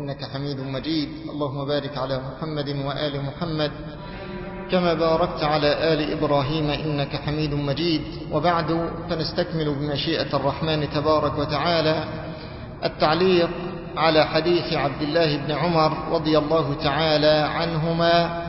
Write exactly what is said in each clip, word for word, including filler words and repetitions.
إنك حميد مجيد. اللهم بارك على محمد وآل محمد كما باركت على آل إبراهيم إنك حميد مجيد. وبعد، فنستكمل بمشيئة الرحمن تبارك وتعالى التعليق على حديث عبد الله بن عمر رضي الله تعالى عنهما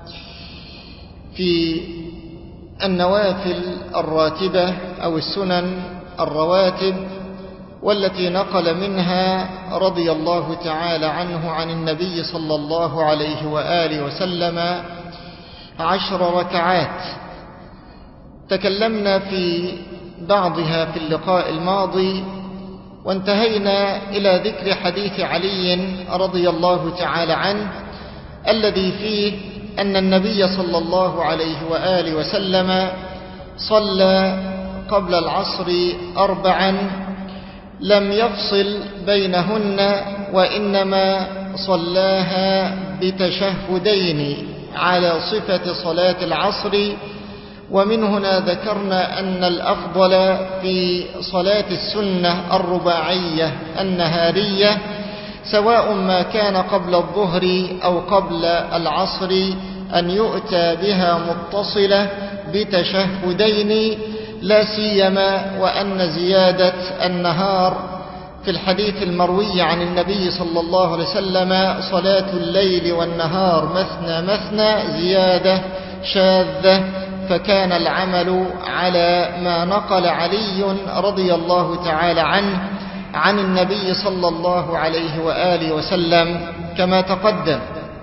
في النوافل الراتبة أو السنن الرواتب، والتي نقل منها رضي الله تعالى عنه عن النبي صلى الله عليه وآله وسلم عشر ركعات. تكلمنا في بعضها في اللقاء الماضي، وانتهينا إلى ذكر حديث علي رضي الله تعالى عنه الذي فيه أن النبي صلى الله عليه وآله وسلم صلى قبل العصر أربعا لم يفصل بينهن، وإنما صلاها بتشهدين على صفة صلاة العصر. ومن هنا ذكرنا أن الأفضل في صلاة السنة الرباعية النهارية سواء ما كان قبل الظهر أو قبل العصر أن يؤتى بها متصلة بتشهدين، لا سيما وأن زيادة النهار في الحديث المروي عن النبي صلى الله عليه وسلم صلاة الليل والنهار مثنى مثنى زيادة شاذة، فكان العمل على ما نقل علي رضي الله تعالى عنه عن النبي صلى الله عليه وآله وسلم كما تقدم.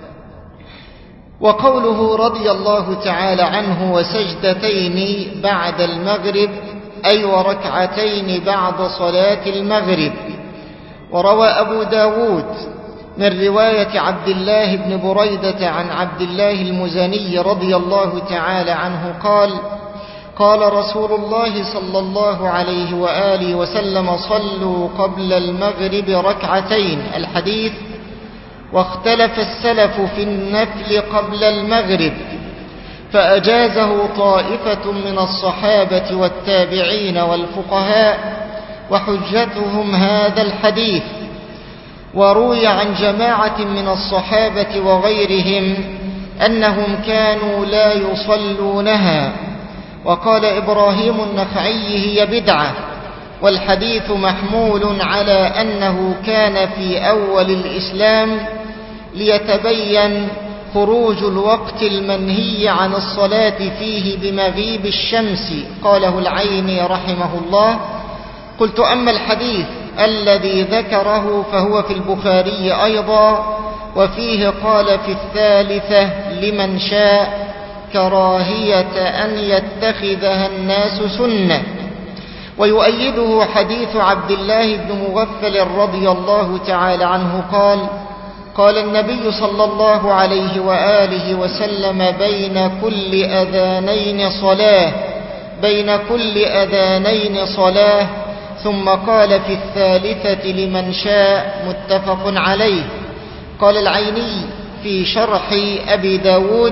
وقوله رضي الله تعالى عنه وسجدتين بعد المغرب أي وركعتين بعد صلاة المغرب. وروى أبو داود من رواية عبد الله بن بريدة عن عبد الله المزني رضي الله تعالى عنه قال: قال رسول الله صلى الله عليه وآله وسلم: صلوا قبل المغرب ركعتين. الحديث. واختلف السلف في النفل قبل المغرب، فأجازه طائفة من الصحابة والتابعين والفقهاء، وحجتهم هذا الحديث. وروي عن جماعة من الصحابة وغيرهم أنهم كانوا لا يصلونها. وقال إبراهيم النخعي: هي بدعة. والحديث محمول على أنه كان في أول الإسلام ليتبين خروج الوقت المنهي عن الصلاة فيه بمغيب الشمس. قاله العيني رحمه الله. قلت: أما الحديث الذي ذكره فهو في البخاري أيضا، وفيه قال في الثالثة لمن شاء كراهية أن يتخذها الناس سنة. ويؤيده حديث عبد الله بن مغفل رضي الله تعالى عنه قال: قال النبي صلى الله عليه وآله وسلم: بين كل أذانين صلاة بين كل أذانين صلاة ثم قال في الثالثة لمن شاء. متفق عليه. قال العيني في شرح أبي داود: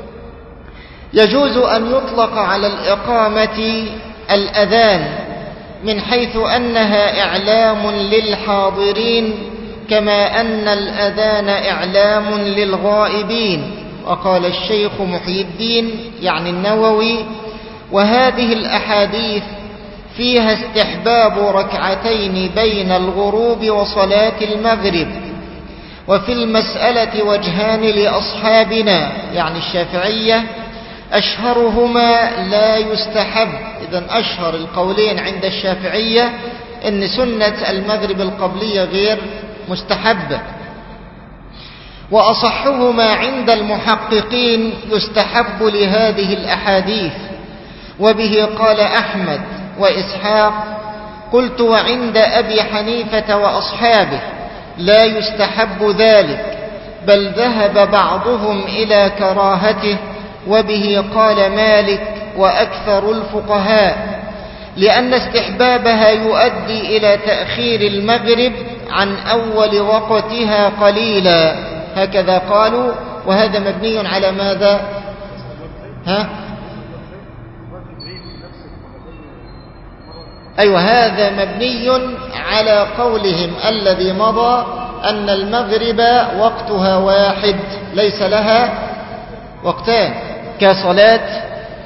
يجوز أن يطلق على الإقامة الأذان من حيث أنها إعلام للحاضرين، كما أن الأذان إعلام للغائبين. وقال الشيخ محي الدين يعني النووي: وهذه الأحاديث فيها استحباب ركعتين بين الغروب وصلاة المغرب. وفي المسألة وجهان لأصحابنا يعني الشافعية، أشهرهما لا يستحب. إذن أشهر القولين عند الشافعية أن سنة المغرب القبلية غير مستحبة، وأصحهما عند المحققين يستحب لهذه الأحاديث. وبه قال أحمد وإسحاق. قلت: وعند أبي حنيفة وأصحابه لا يستحب ذلك، بل ذهب بعضهم إلى كراهته. وبه قال مالك وأكثر الفقهاء، لأن استحبابها يؤدي إلى تأخير المغرب عن أول وقتها قليلا، هكذا قالوا. وهذا مبني على ماذا؟ ها؟ أيوة، هذا مبني على قولهم الذي مضى أن المغرب وقتها واحد ليس لها وقتان كصلاة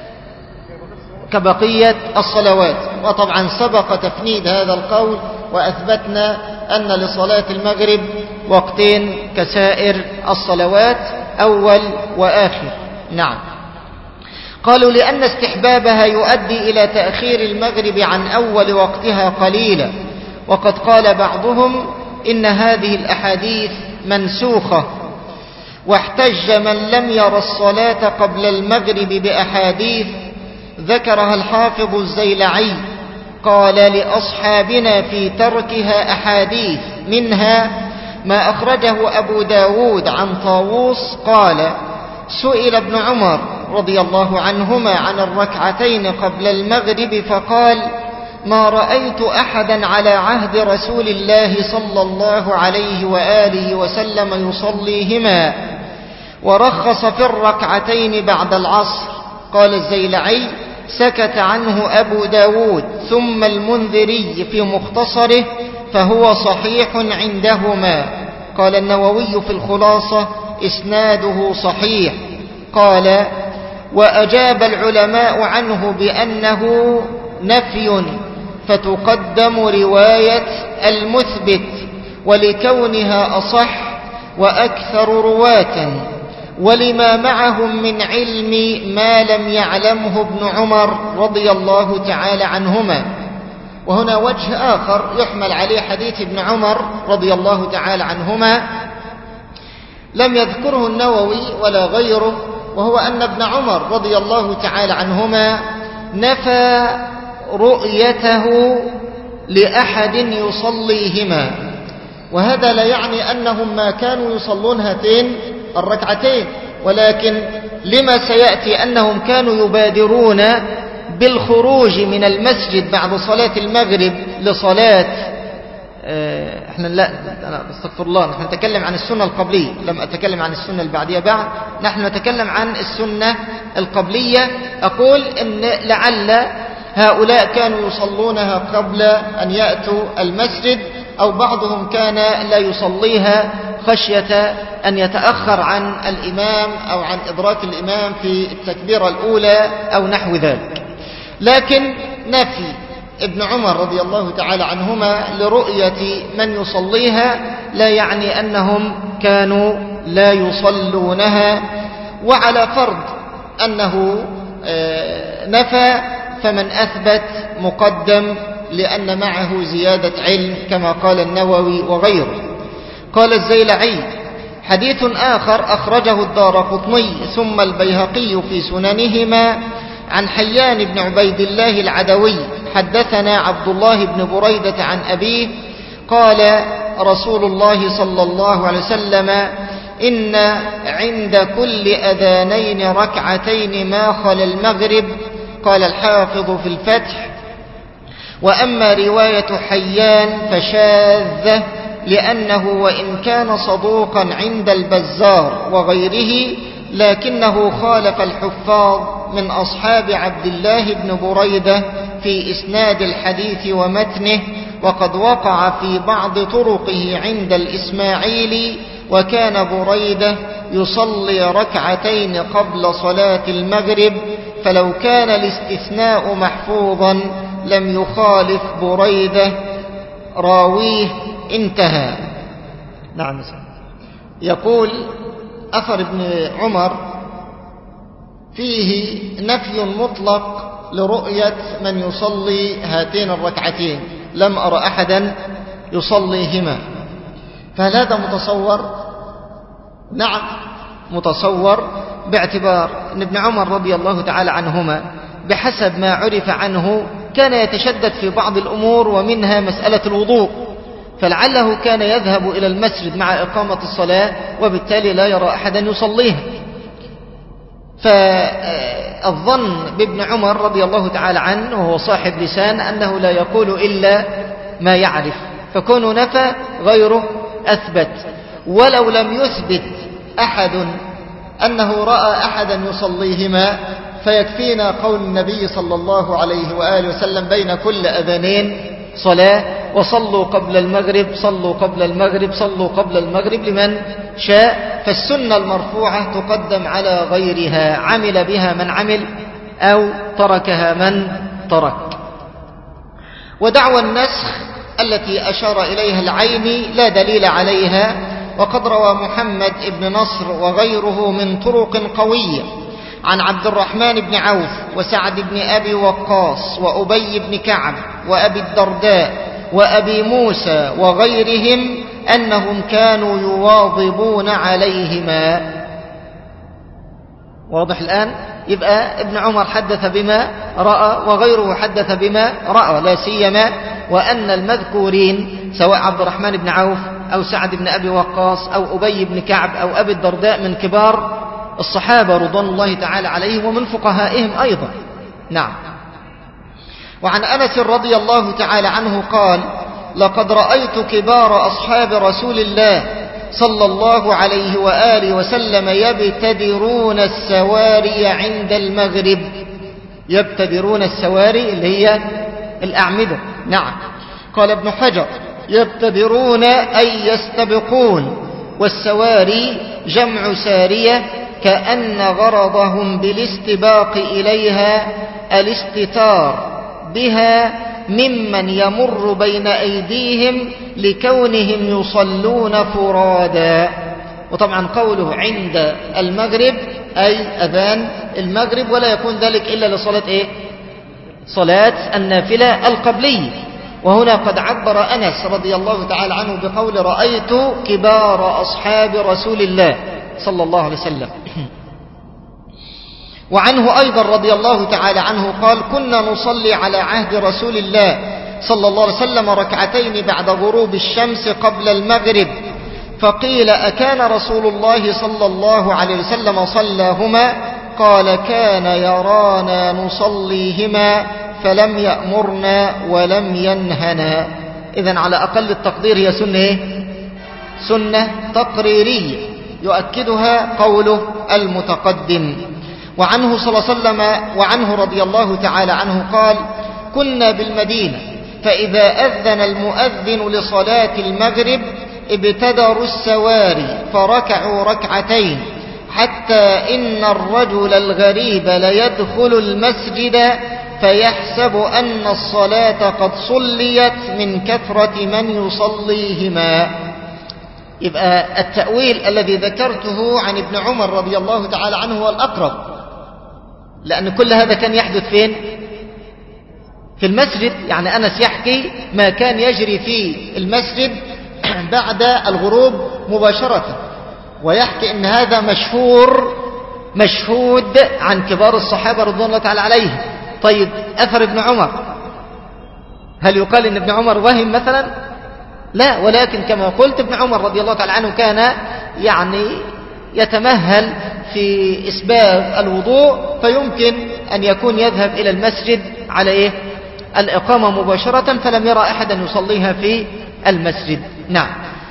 كبقية الصلوات. وطبعا سبق تفنيد هذا القول وأثبتنا أن لصلاة المغرب وقتين كسائر الصلوات أول وآخر. نعم. قالوا لأن استحبابها يؤدي إلى تأخير المغرب عن أول وقتها قليلا، وقد قال بعضهم إن هذه الأحاديث منسوخة، واحتج من لم ير الصلاة قبل المغرب بأحاديث ذكرها الحافظ الزيلعي، قال لأصحابنا في تركها أحاديث، منها ما أخرجه أبو داود عن طاووس قال سئل ابن عمر رضي الله عنهما عن الركعتين قبل المغرب فقال ما رأيت أحدا على عهد رسول الله صلى الله عليه وآله وسلم يصليهما، ورخص في الركعتين بعد العصر. قال الزيلعي سكت عنه أبو داود ثم المنذري في مختصره فهو صحيح عندهما. قال النووي في الخلاصة إسناده صحيح. قال وأجاب العلماء عنه بأنه نفي، فتقدم رواية المثبت ولكونها أصح وأكثر رواة، ولما معهم من علم ما لم يعلمه ابن عمر رضي الله تعالى عنهما. وهنا وجه آخر يحمل عليه حديث ابن عمر رضي الله تعالى عنهما لم يذكره النووي ولا غيره، وهو أن ابن عمر رضي الله تعالى عنهما نفى رؤيته لأحد يصليهما، وهذا لا يعني أنهم ما كانوا يصلون هاتين الركعتين، ولكن لما سيأتي أنهم كانوا يبادرون بالخروج من المسجد بعد صلاة المغرب لصلاة اه احنا لا أنا استغفر الله، نحن نتكلم عن السنة القبلية، لم أتكلم عن السنة البعدية بعد، نحن نتكلم عن السنة القبلية. أقول إن لعل هؤلاء كانوا يصلونها قبل أن يأتوا المسجد، أو بعضهم كان لا يصليها خشية أن يتأخر عن الإمام أو عن إدراك الإمام في التكبيرة الأولى أو نحو ذلك. لكن نفي ابن عمر رضي الله تعالى عنهما لرؤية من يصليها لا يعني أنهم كانوا لا يصلونها، وعلى فرض أنه نفى فمن أثبت مقدم لأن معه زيادة علم كما قال النووي وغيره. قال الزيلعي حديث آخر أخرجه الدارقطني ثم البيهقي في سننهما عن حيان بن عبيد الله العدوي حدثنا عبد الله بن بريدة عن أبيه قال رسول الله صلى الله عليه وسلم إن عند كل أذانين ركعتين ما خلا المغرب. قال الحافظ في الفتح وأما رواية حيان فشاذة، لأنه وإن كان صدوقا عند البزار وغيره لكنه خالف الحفاظ من أصحاب عبد الله بن بريدة في إسناد الحديث ومتنه، وقد وقع في بعض طرقه عند الإسماعيلي، وكان بريدة يصلي ركعتين قبل صلاة المغرب، فلو كان الاستثناء محفوظا لم يخالف بريدة راويه. انتهى. نعم. يقول أثر ابن عمر فيه نفي مطلق لرؤية من يصلي هاتين الركعتين، لم أرى أحدا يصليهما، فهل هذا متصور؟ نعم متصور، باعتبار أن ابن عمر رضي الله تعالى عنهما بحسب ما عرف عنه كان يتشدد في بعض الأمور، ومنها مسألة الوضوء، فلعله كان يذهب إلى المسجد مع إقامة الصلاة وبالتالي لا يرى أحدا يصليها. فالظن بابن عمر رضي الله تعالى عنه وهو صاحب لسان أنه لا يقول إلا ما يعرف، فكون نفى غيره أثبت. ولو لم يثبت أحد أنه رأى أحدا يصليهما فيكفينا قول النبي صلى الله عليه وآله وسلم بين كل أذانين صلاة، وصلوا قبل المغرب صلوا قبل المغرب صلوا قبل المغرب لمن شاء. فالسنة المرفوعة تقدم على غيرها، عمل بها من عمل أو تركها من ترك. ودعوى النسخ التي أشار إليها العيني لا دليل عليها، وقد روى محمد بن نصر وغيره من طرق قوية عن عبد الرحمن بن عوف وسعد بن أبي وقاص وأبي بن كعب وأبي الدرداء وأبي موسى وغيرهم أنهم كانوا يواظبون عليهما. واضح الآن؟ يبقى ابن عمر حدث بما رأى وغيره حدث بما رأى، لا سيما وأن المذكورين سواء عبد الرحمن بن عوف أو سعد بن أبي وقاص أو أبي بن كعب أو أبي الدرداء من كبار الصحابة رضوان الله تعالى عليهم ومن فقهائهم أيضا. نعم. وعن أنس رضي الله تعالى عنه قال: لقد رأيت كبار أصحاب رسول الله صلى الله عليه وآله وسلم يبتدرون السواري عند المغرب. يبتدرون السواري اللي هي الأعمدة. نعم. قال ابن حجر: يبتدرون أي يستبقون، والسواري جمع سارية، كأن غرضهم بالاستباق إليها الاستتار بها ممن يمر بين أيديهم لكونهم يصلون فرادا. وطبعا قوله عند المغرب أي أذان المغرب، ولا يكون ذلك إلا لصلاة إيه؟ صلاة النافلة القبلية. وهنا قد عبر أنس رضي الله تعالى عنه بقول: رأيت كبار أصحاب رسول الله صلى الله عليه وسلم. وعنه أيضا رضي الله تعالى عنه قال: كنا نصلي على عهد رسول الله صلى الله عليه وسلم ركعتين بعد غروب الشمس قبل المغرب، فقيل: أكان رسول الله صلى الله عليه وسلم صلاهما؟ قال: كان يرانا نصليهما فلم يأمرنا ولم ينهنا. إذن على أقل التقدير هي سنة إيه؟ سنة تقريرية يؤكدها قوله المتقدم. وعنه صلى الله عليه وسلم وعنه رضي الله تعالى عنه قال: كنا بالمدينة فإذا أذن المؤذن لصلاة المغرب ابتدروا السواري فركعوا ركعتين، حتى إن الرجل الغريب ليدخل المسجد فيحسب أن الصلاة قد صليت من كثرة من يصليهما. يبقى التأويل الذي ذكرته عن ابن عمر رضي الله تعالى عنه هو الأقرب، لأن كل هذا كان يحدث فين؟ في المسجد. يعني أنس يحكي ما كان يجري في المسجد بعد الغروب مباشرة، ويحكي أن هذا مشهور مشهود عن كبار الصحابة رضوان الله تعالى عليهم. طيب أثر ابن عمر، هل يقال أن ابن عمر وهم مثلا؟ لا، ولكن كما قلت ابن عمر رضي الله تعالى عنه كان يعني يتمهل في إسباب الوضوء، فيمكن أن يكون يذهب إلى المسجد على إيه؟ الإقامة مباشرة، فلم يرى أحدا يصليها في المسجد. نعم.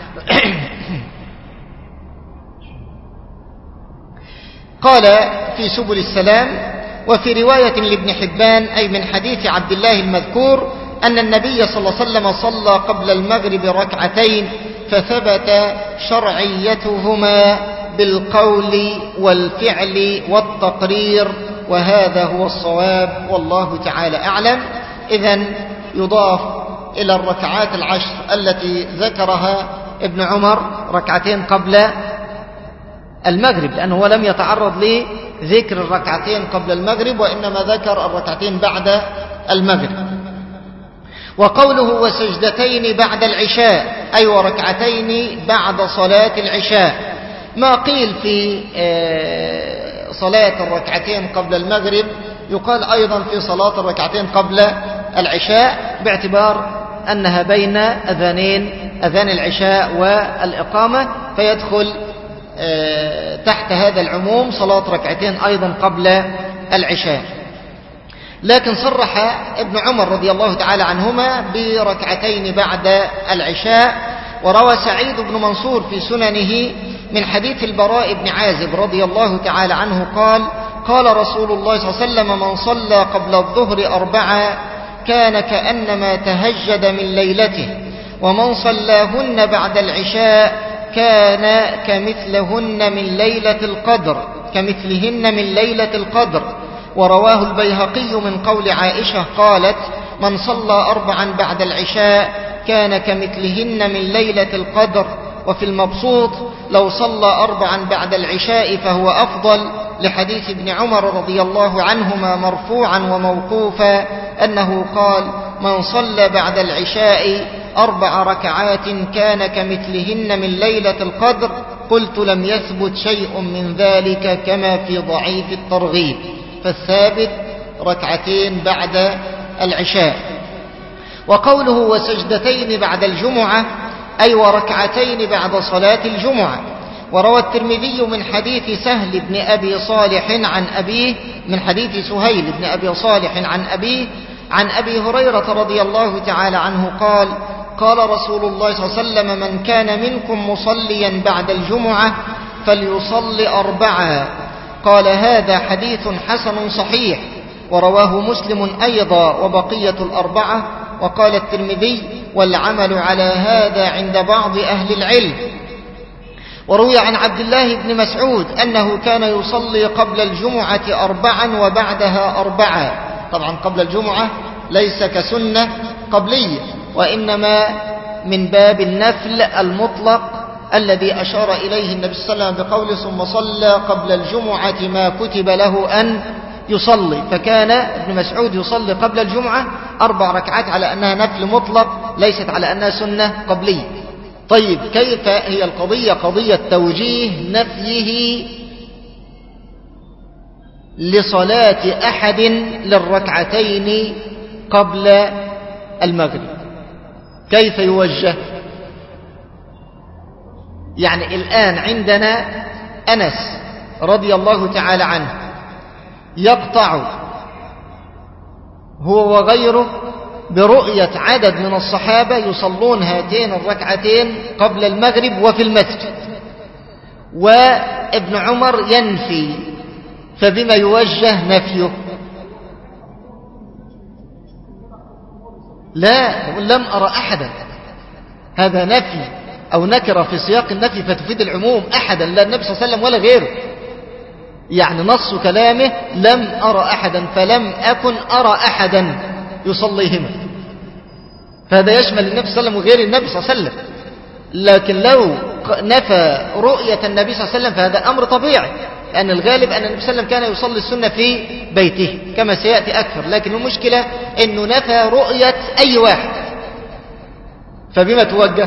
قال في سبل السلام: وفي رواية لابن حبان أي من حديث عبد الله المذكور أن النبي صلى الله عليه وسلم صلى قبل المغرب ركعتين، فثبت شرعيتهما بالقول والفعل والتقرير، وهذا هو الصواب والله تعالى أعلم. إذن يضاف إلى الركعات العشر التي ذكرها ابن عمر ركعتين قبل المغرب، لأنه لم يتعرض لذكر الركعتين قبل المغرب، وإنما ذكر الركعتين بعد المغرب. وقوله وسجدتين بعد العشاء أي وركعتين بعد صلاة العشاء، ما قيل في صلاة الركعتين قبل المغرب يقال أيضا في صلاة الركعتين قبل العشاء، باعتبار أنها بين أذانين، أذان العشاء والإقامة، فيدخل تحت هذا العموم صلاة ركعتين أيضا قبل العشاء. لكن صرح ابن عمر رضي الله تعالى عنهما بركعتين بعد العشاء. وروى سعيد بن منصور في سننه من حديث البراء بن عازب رضي الله تعالى عنه قال: قال رسول الله صلى الله عليه وسلم: من صلى قبل الظهر أربعة كان كأنما تهجد من ليلته، ومن صلاهن بعد العشاء كان كمثلهن من ليلة القدر كمثلهن من ليلة القدر. ورواه البيهقي من قول عائشة قالت: من صلى أربعا بعد العشاء كان كمثلهن من ليلة القدر. وفي المبسوط: لو صلى أربعا بعد العشاء فهو أفضل، لحديث ابن عمر رضي الله عنهما مرفوعا وموقوفا أنه قال: من صلى بعد العشاء أربع ركعات كان كمثلهن من ليلة القدر. قلت: لم يثبت شيء من ذلك كما في ضعيف الترغيب، فالثابت ركعتين بعد العشاء. وقوله: وسجدتين بعد الجمعة، أي وركعتين بعد صلاة الجمعة. وروى الترمذي من حديث سهل بن أبي صالح عن أبيه من حديث سهيل بن أبي صالح عن أبيه عن أبي هريرة رضي الله تعالى عنه قال: قال رسول الله صلى الله عليه وسلم: من كان منكم مصليا بعد الجمعة فليصل أربعا. قال: هذا حديث حسن صحيح. ورواه مسلم أيضا وبقية الأربعة. وقال الترمذي: والعمل على هذا عند بعض أهل العلم. وروي عن عبد الله بن مسعود أنه كان يصلي قبل الجمعة أربعا وبعدها أربعا. طبعا قبل الجمعة ليس كسنة قبلية، وإنما من باب النفل المطلق الذي أشار إليه النبي صلى الله عليه وسلم بقوله: ثم صلى قبل الجمعة ما كتب له أن يصلي. فكان ابن مسعود يصلي قبل الجمعة أربع ركعات على أنها نفل مطلق، ليست على أنها سنة قبلية. طيب، كيف هي القضية؟ قضية توجيه نفيه لصلاة أحد للركعتين قبل المغرب. كيف يوجه؟ يعني الآن عندنا أنس رضي الله تعالى عنه يقطع هو وغيره برؤية عدد من الصحابة يصلون هاتين الركعتين قبل المغرب وفي المسجد، وابن عمر ينفي، فبما يوجه نفيه؟ لا، لم أرى أحدا. هذا نفي أو نكرة في سياق النفي فتفيد العموم، أحدا، لا النبي صلى الله عليه وسلم ولا غيره. يعني نص كلامه: لم أرى أحدا، فلم أكن أرى أحدا يصليهما. فهذا يشمل النبي صلى الله عليه وسلم وغير النبي صلى الله عليه وسلم. لكن لو نفى رؤية النبي صلى الله عليه وسلم فهذا أمر طبيعي، لأن الغالب أن النبي صلى الله عليه وسلم كان يصلي السنة في بيته كما سيأتي أكثر. لكن المشكلة أنه نفى رؤية أي واحد، فبما توجه؟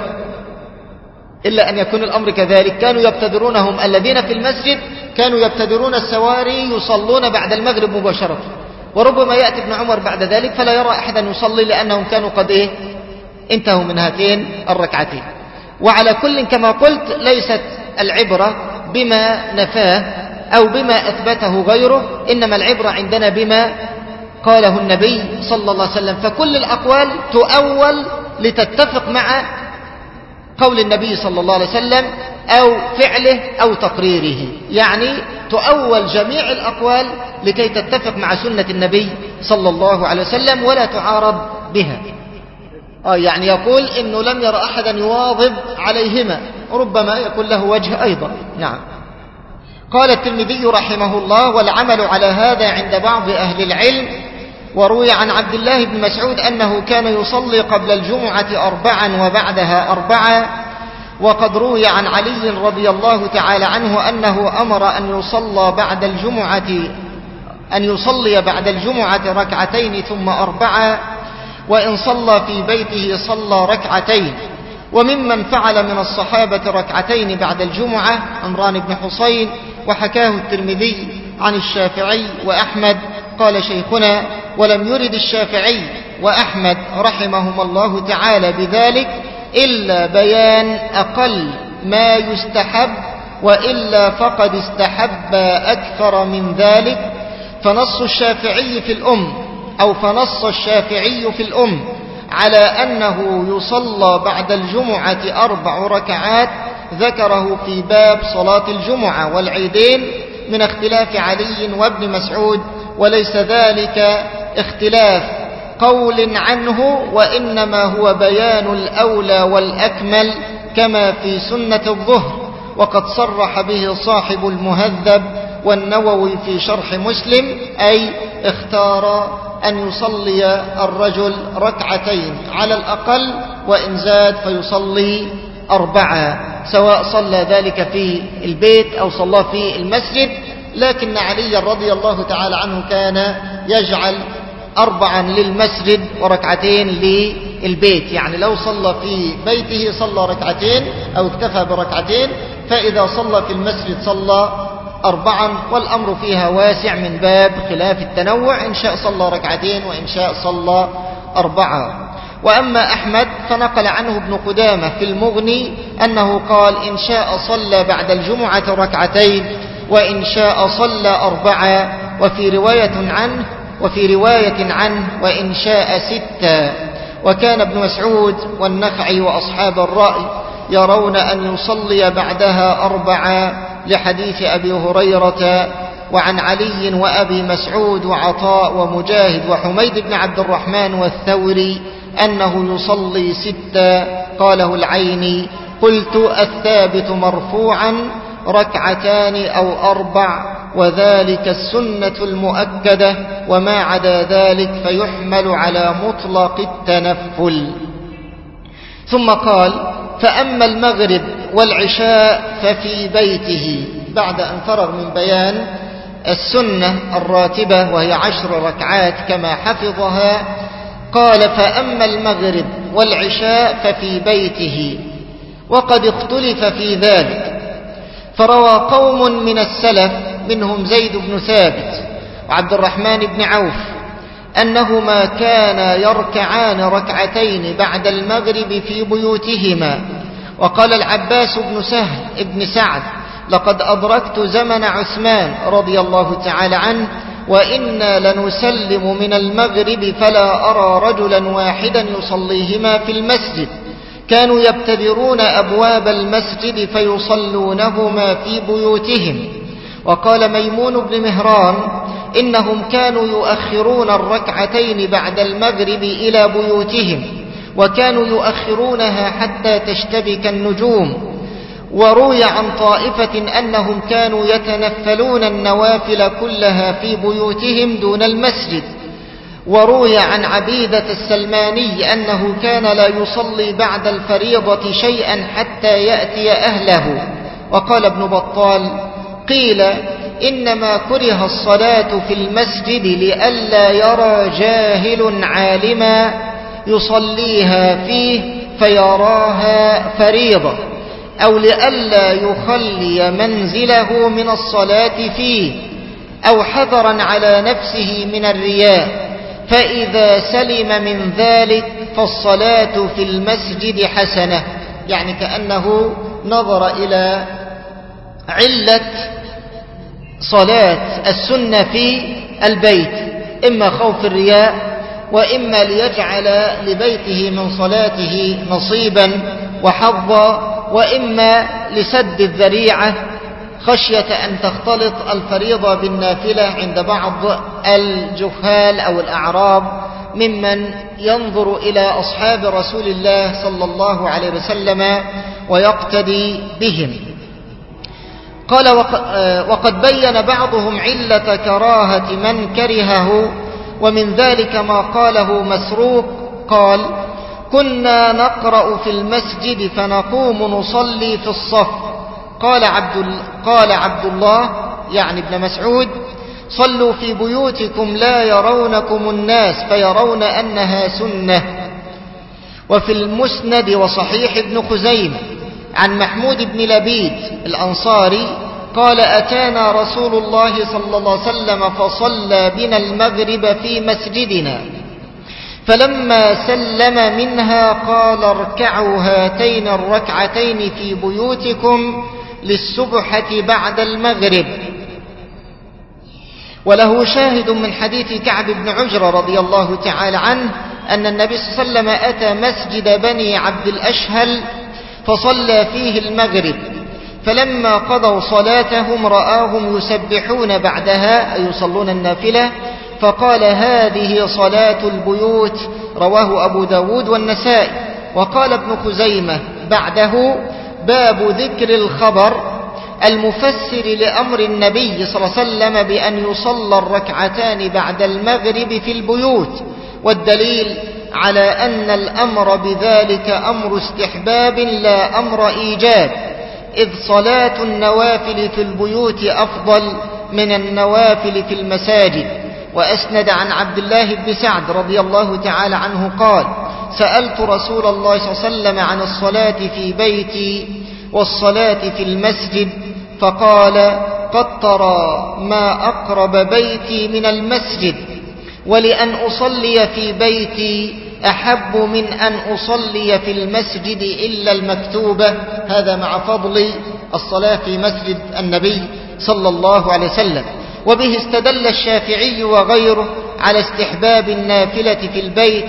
إلا أن يكون الأمر كذلك. كانوا يبتدرونهم الذين في المسجد كانوا يبتدرون السواري يصلون بعد المغرب مباشرة، وربما يأتي ابن عمر بعد ذلك فلا يرى أحدا يصلي، لأنهم كانوا قد إيه انتهوا من هاتين الركعتين. وعلى كل كما قلت ليست العبرة بما نفاه أو بما أثبته غيره، إنما العبرة عندنا بما قاله النبي صلى الله عليه وسلم. فكل الأقوال تؤول لتتفق مع قول النبي صلى الله عليه وسلم أو فعله أو تقريره، يعني تؤول جميع الأقوال لكي تتفق مع سنة النبي صلى الله عليه وسلم ولا تعارض بها. آه يعني يقول إنه لم يرى أحدا يواظب عليهما، ربما يكون له وجه أيضا. نعم. قال الترمذي رحمه الله: والعمل على هذا عند بعض أهل العلم. وروي عن عبد الله بن مسعود أنه كان يصلي قبل الجمعة أربعا وبعدها أربعا. وقد روي عن علي رضي الله تعالى عنه أنه أمر أن يصلى بعد الجمعة أن يصلي بعد الجمعة ركعتين ثم أربعا، وإن صلى في بيته صلى ركعتين. وممن فعل من الصحابة ركعتين بعد الجمعة عمران بن حسين، وحكاه الترمذي عن الشافعي وأحمد. قال شيخنا: ولم يرد الشافعي وأحمد رحمهما الله تعالى بذلك إلا بيان أقل ما يستحب، وإلا فقد استحب أكثر من ذلك. فنص الشافعي في الأم أو فنص الشافعي في الأم على أنه يصلى بعد الجمعة أربع ركعات ذكره في باب صلاة الجمعة والعيدين من اختلاف علي وابن مسعود، وليس ذلك اختلاف قول عنه، وإنما هو بيان الأولى والأكمل كما في سنة الظهر، وقد صرح به صاحب المهذب والنووي في شرح مسلم، أي اختار أن يصلي الرجل ركعتين على الأقل، وإن زاد فيصلي أربعة، سواء صلى ذلك في البيت أو صلى في المسجد. لكن علي رضي الله تعالى عنه كان يجعل أربعا للمسجد وركعتين للبيت، يعني لو صلى في بيته صلى ركعتين أو اكتفى بركعتين، فإذا صلى في المسجد صلى أربعا، والأمر فيها واسع من باب خلاف التنوع، إن شاء صلى ركعتين وإن شاء صلى أربعة. وأما أحمد فنقل عنه ابن قدامة في المغني أنه قال: إن شاء صلى بعد الجمعة ركعتين وإن شاء صلى أربعة، وفي رواية عنه وفي رواية عنه وإن شاء ستا. وكان ابن مسعود والنخعي وأصحاب الرأي يرون أن يصلي بعدها أربعة، لحديث أبي هريرة وعن علي وأبي مسعود وعطاء ومجاهد وحميد بن عبد الرحمن والثوري أنه يصلي ستا. قاله العيني: قلت: الثابت مرفوعا ركعتان أو أربع، وذلك السنة المؤكدة، وما عدا ذلك فيحمل على مطلق التنفل. ثم قال: فأما المغرب والعشاء ففي بيته، بعد أن فرغ من بيان السنة الراتبة وهي عشر ركعات كما حفظها، قال: فأما المغرب والعشاء ففي بيته. وقد اختلف في ذلك، فروى قوم من السلف منهم زيد بن ثابت وعبد الرحمن بن عوف أنهما كانا يركعان ركعتين بعد المغرب في بيوتهما. وقال العباس بن سهل ابن سعد: لقد أدركت زمن عثمان رضي الله تعالى عنه، وإنا لنسلم من المغرب فلا أرى رجلا واحدا يصليهما في المسجد، كانوا يبتدرون أبواب المسجد فيصلونهما في بيوتهم. وقال ميمون بن مهران: إنهم كانوا يؤخرون الركعتين بعد المغرب إلى بيوتهم، وكانوا يؤخرونها حتى تشتبك النجوم. وروي عن طائفة أنهم كانوا يتنفلون النوافل كلها في بيوتهم دون المسجد. وروي عن عبيدة السلماني أنه كان لا يصلي بعد الفريضة شيئا حتى يأتي أهله. وقال ابن بطال: قيل إنما كره الصلاة في المسجد لئلا يرى جاهل عالما يصليها فيه فيراها فريضة، أو لئلا يخلي منزله من الصلاة فيه، أو حذرا على نفسه من الرياء، فإذا سلم من ذلك فالصلاة في المسجد حسنة. يعني كأنه نظر إلى علة صلاة السنة في البيت، إما خوف الرياء، وإما ليجعل لبيته من صلاته نصيبا وحظا، وإما لسد الذريعة خشية أن تختلط الفريضة بالنافلة عند بعض الجهال أو الأعراب ممن ينظر إلى أصحاب رسول الله صلى الله عليه وسلم ويقتدي بهم. قال: وقد بين بعضهم علة كراهة من كرهه، ومن ذلك ما قاله مسروق قال: كنا نقرأ في المسجد فنقوم نصلي في الصف. قال عبد, قال عبد الله يعني ابن مسعود: صلوا في بيوتكم لا يرونكم الناس فيرون أنها سنة. وفي المسند وصحيح ابن خزيمة عن محمود بن لبيد الأنصاري قال: أتانا رسول الله صلى الله عليه وسلم فصلى بنا المغرب في مسجدنا، فلما سلم منها قال: اركعوا هاتين الركعتين في بيوتكم للسبحة بعد المغرب. وله شاهد من حديث كعب بن عجرة رضي الله تعالى عنه أن النبي صلى الله عليه وسلم أتى مسجد بني عبد الأشهل فصلى فيه المغرب، فلما قضوا صلاتهم رآهم يسبحون بعدها، أي يصلون النافلة، فقال هذه صلاة البيوت، رواه أبو داود والنسائي. وقال ابن خزيمة بعده: باب ذكر الخبر المفسر لأمر النبي صلى الله عليه وسلم بأن يصلى الركعتان بعد المغرب في البيوت، والدليل على أن الأمر بذلك أمر استحباب لا أمر إيجاب، إذ صلاة النوافل في البيوت أفضل من النوافل في المساجد. وأسند عن عبد الله بن سعد رضي الله تعالى عنه قال: سألت رسول الله صلى الله عليه وسلم عن الصلاة في بيتي والصلاة في المسجد، فقال: قد ترى ما أقرب بيتي من المسجد، ولأن أصلي في بيتي أحب من أن أصلي في المسجد إلا المكتوبة. هذا مع فضل الصلاة في مسجد النبي صلى الله عليه وسلم. وبه استدل الشافعي وغيره على استحباب النافلة في البيت،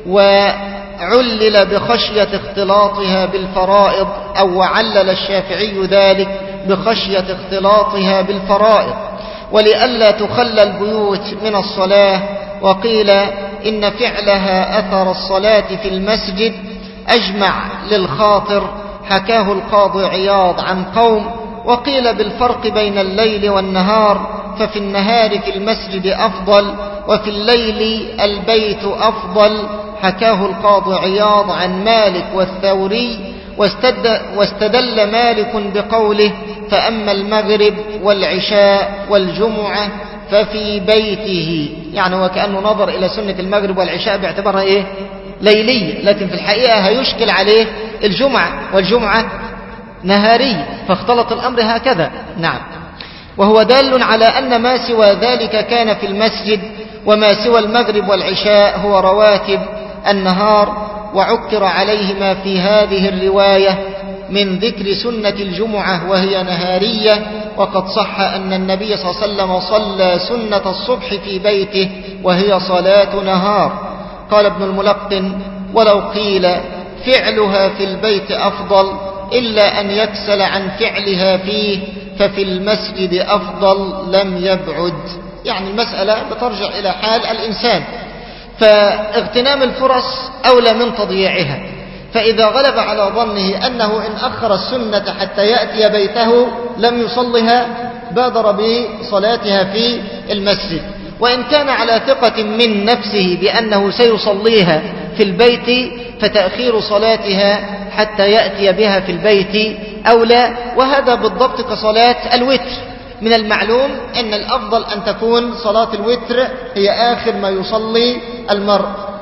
وعلل بخشية اختلاطها بالفرائض، أو وعلل الشافعي ذلك بخشية اختلاطها بالفرائض ولئلا تخلى البيوت من الصلاة. وقيل إن فعلها أثر الصلاة في المسجد أجمع للخاطر، حكاه القاضي عياض عن قوم. وقيل بالفرق بين الليل والنهار، ففي النهار في المسجد أفضل، وفي الليل البيت أفضل، حكاه القاضي عياض عن مالك والثوري. واستدل مالك بقوله: فأما المغرب والعشاء والجمعة ففي بيته، يعني وكأنه نظر إلى سنة المغرب والعشاء باعتبارها إيه؟ ليلية، لكن في الحقيقة هيشكل عليه الجمعة، والجمعة نهارية، فاختلط الأمر هكذا. نعم. وهو دال على أن ما سوى ذلك كان في المسجد، وما سوى المغرب والعشاء هو رواتب النهار. وعكر عليه ما في هذه الرواية من ذكر سنة الجمعة وهي نهارية، وقد صح أن النبي صلى الله عليه وسلم صلى سنة الصبح في بيته وهي صلاة نهار. قال ابن الملقن: ولو قيل فعلها في البيت أفضل إلا أن يكسل عن فعلها فيه ففي المسجد أفضل لم يبعد. يعني المسألة بترجع إلى حال الإنسان، فاغتنام الفرص أولى من تضييعها. فإذا غلب على ظنه أنه إن أخر السنة حتى يأتي بيته لم يصلها، بادر بصلاتها في المسجد. وإن كان على ثقة من نفسه بأنه سيصليها في البيت، فتأخير صلاتها حتى يأتي بها في البيت أولى. وهذا بالضبط كصلاة الوتر. من المعلوم أن الأفضل أن تكون صلاة الوتر هي آخر ما يصلي المرء.